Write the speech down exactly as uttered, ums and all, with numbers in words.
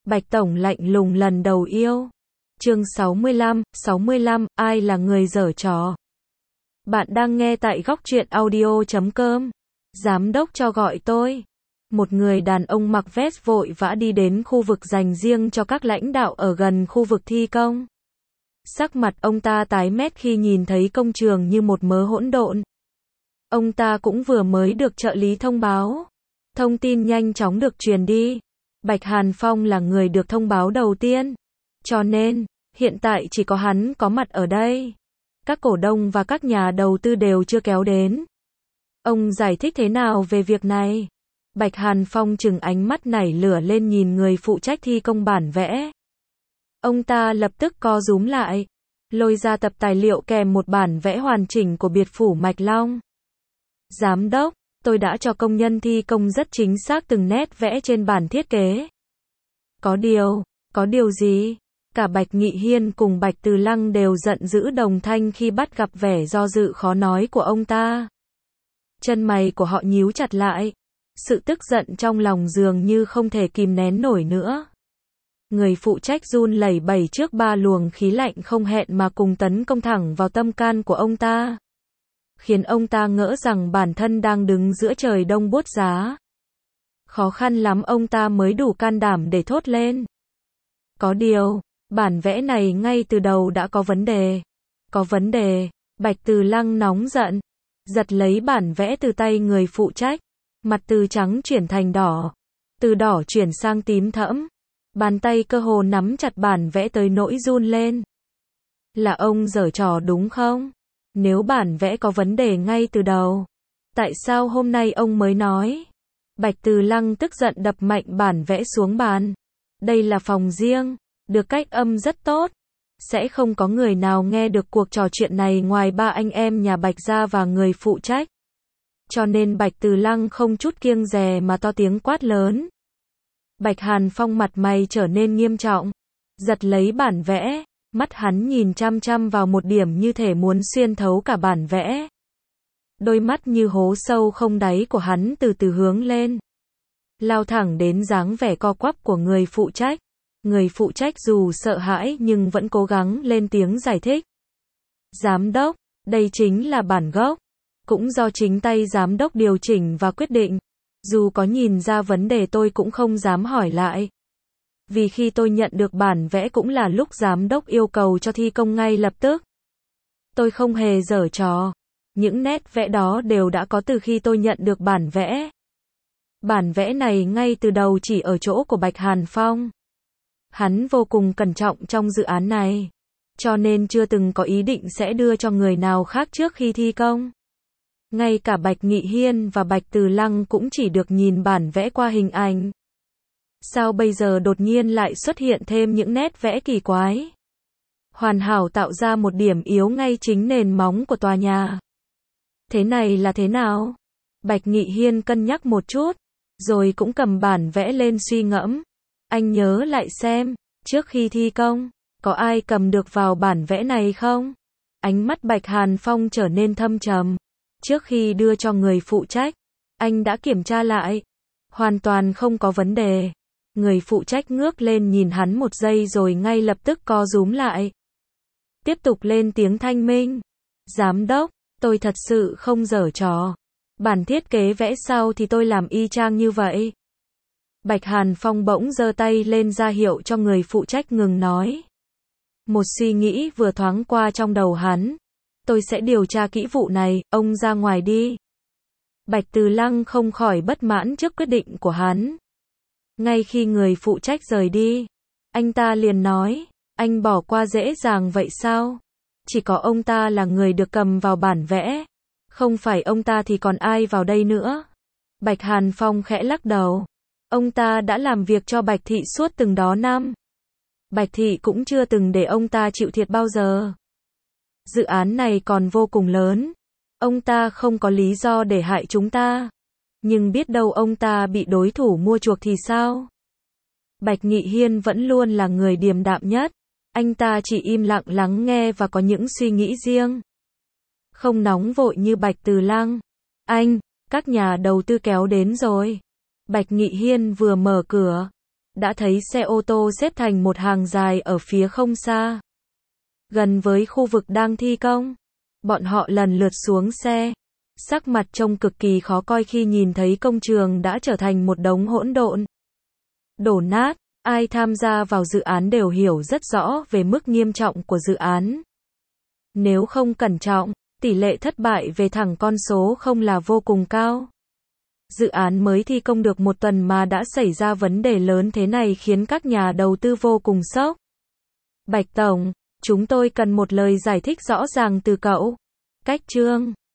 Bạch Tổng lạnh lùng lần đầu yêu. Chương sáu mươi lăm, sáu mươi lăm, ai là người giở trò? Bạn đang nghe tại góc truyện audio chấm com. Giám đốc cho gọi tôi. Một người đàn ông mặc vest vội vã đi đến khu vực dành riêng cho các lãnh đạo ở gần khu vực thi công. Sắc mặt ông ta tái mét khi nhìn thấy công trường như một mớ hỗn độn. Ông ta cũng vừa mới được trợ lý thông báo. Thông tin nhanh chóng được truyền đi. Bạch Hàn Phong là người được thông báo đầu tiên. Cho nên, hiện tại chỉ có hắn có mặt ở đây. Các cổ đông và các nhà đầu tư đều chưa kéo đến. Ông giải thích thế nào về việc này? Bạch Hàn Phong trừng ánh mắt nảy lửa lên nhìn người phụ trách thi công bản vẽ. Ông ta lập tức co rúm lại, lôi ra tập tài liệu kèm một bản vẽ hoàn chỉnh của biệt phủ Mạch Long. Giám đốc, tôi đã cho công nhân thi công rất chính xác từng nét vẽ trên bản thiết kế. Có điều, có điều gì? Cả Bạch Nghị Hiên cùng Bạch Từ Lăng đều giận dữ đồng thanh khi bắt gặp vẻ do dự khó nói của ông ta. Chân mày của họ nhíu chặt lại. Sự tức giận trong lòng dường như không thể kìm nén nổi nữa. Người phụ trách run lẩy bẩy trước ba luồng khí lạnh không hẹn mà cùng tấn công thẳng vào tâm can của ông ta. Khiến ông ta ngỡ rằng bản thân đang đứng giữa trời đông buốt giá. Khó khăn lắm ông ta mới đủ can đảm để thốt lên. Có điều, bản vẽ này ngay từ đầu đã có vấn đề. Có vấn đề, Bạch Từ Lăng nóng giận. Giật lấy bản vẽ từ tay người phụ trách. Mặt từ trắng chuyển thành đỏ. Từ đỏ chuyển sang tím thẫm. Bàn tay cơ hồ nắm chặt bản vẽ tới nỗi run lên. Là ông giở trò đúng không? Nếu bản vẽ có vấn đề ngay từ đầu, tại sao hôm nay ông mới nói? Bạch Từ Lăng tức giận đập mạnh bản vẽ xuống bàn. Đây là phòng riêng, được cách âm rất tốt. Sẽ không có người nào nghe được cuộc trò chuyện này ngoài ba anh em nhà Bạch gia và người phụ trách. Cho nên Bạch Từ Lăng không chút kiêng dè mà to tiếng quát lớn. Bạch Hàn Phong mặt mày trở nên nghiêm trọng, giật lấy bản vẽ, mắt hắn nhìn chăm chăm vào một điểm như thể muốn xuyên thấu cả bản vẽ. Đôi mắt như hố sâu không đáy của hắn từ từ hướng lên, lao thẳng đến dáng vẻ co quắp của người phụ trách. Người phụ trách dù sợ hãi nhưng vẫn cố gắng lên tiếng giải thích. Giám đốc, đây chính là bản gốc, cũng do chính tay giám đốc điều chỉnh và quyết định. Dù có nhìn ra vấn đề tôi cũng không dám hỏi lại. Vì khi tôi nhận được bản vẽ cũng là lúc giám đốc yêu cầu cho thi công ngay lập tức. Tôi không hề giở trò. Những nét vẽ đó đều đã có từ khi tôi nhận được bản vẽ. Bản vẽ này ngay từ đầu chỉ ở chỗ của Bạch Hàn Phong. Hắn vô cùng cẩn trọng trong dự án này. Cho nên chưa từng có ý định sẽ đưa cho người nào khác trước khi thi công. Ngay cả Bạch Nghị Hiên và Bạch Từ Lăng cũng chỉ được nhìn bản vẽ qua hình ảnh. Sao bây giờ đột nhiên lại xuất hiện thêm những nét vẽ kỳ quái? Hoàn hảo tạo ra một điểm yếu ngay chính nền móng của tòa nhà. Thế này là thế nào? Bạch Nghị Hiên cân nhắc một chút, rồi cũng cầm bản vẽ lên suy ngẫm. Anh nhớ lại xem, trước khi thi công, có ai cầm được vào bản vẽ này không? Ánh mắt Bạch Hàn Phong trở nên thâm trầm. Trước khi đưa cho người phụ trách, anh đã kiểm tra lại. Hoàn toàn không có vấn đề. Người phụ trách ngước lên nhìn hắn một giây rồi ngay lập tức co rúm lại. Tiếp tục lên tiếng thanh minh. Giám đốc, tôi thật sự không giở trò. Bản thiết kế vẽ sau thì tôi làm y chang như vậy. Bạch Hàn Phong bỗng giơ tay lên ra hiệu cho người phụ trách ngừng nói. Một suy nghĩ vừa thoáng qua trong đầu hắn. Tôi sẽ điều tra kỹ vụ này, ông ra ngoài đi. Bạch Từ Lăng không khỏi bất mãn trước quyết định của hắn. Ngay khi người phụ trách rời đi, anh ta liền nói, anh bỏ qua dễ dàng vậy sao? Chỉ có ông ta là người được cầm vào bản vẽ. Không phải ông ta thì còn ai vào đây nữa? Bạch Hàn Phong khẽ lắc đầu. Ông ta đã làm việc cho Bạch Thị suốt từng đó năm. Bạch Thị cũng chưa từng để ông ta chịu thiệt bao giờ. Dự án này còn vô cùng lớn. Ông ta không có lý do để hại chúng ta. Nhưng biết đâu ông ta bị đối thủ mua chuộc thì sao? Bạch Nghị Hiên vẫn luôn là người điềm đạm nhất. Anh ta chỉ im lặng lắng nghe và có những suy nghĩ riêng. Không nóng vội như Bạch Từ Lăng. Anh, các nhà đầu tư kéo đến rồi. Bạch Nghị Hiên vừa mở cửa, đã thấy xe ô tô xếp thành một hàng dài ở phía không xa. Gần với khu vực đang thi công. Bọn họ lần lượt xuống xe. Sắc mặt trông cực kỳ khó coi khi nhìn thấy công trường đã trở thành một đống hỗn độn. Đổ nát, ai tham gia vào dự án đều hiểu rất rõ về mức nghiêm trọng của dự án. Nếu không cẩn trọng, tỷ lệ thất bại về thẳng con số không là vô cùng cao. Dự án mới thi công được một tuần mà đã xảy ra vấn đề lớn thế này khiến các nhà đầu tư vô cùng sốc. Bạch Tổng, chúng tôi cần một lời giải thích rõ ràng từ cậu. Cách Trương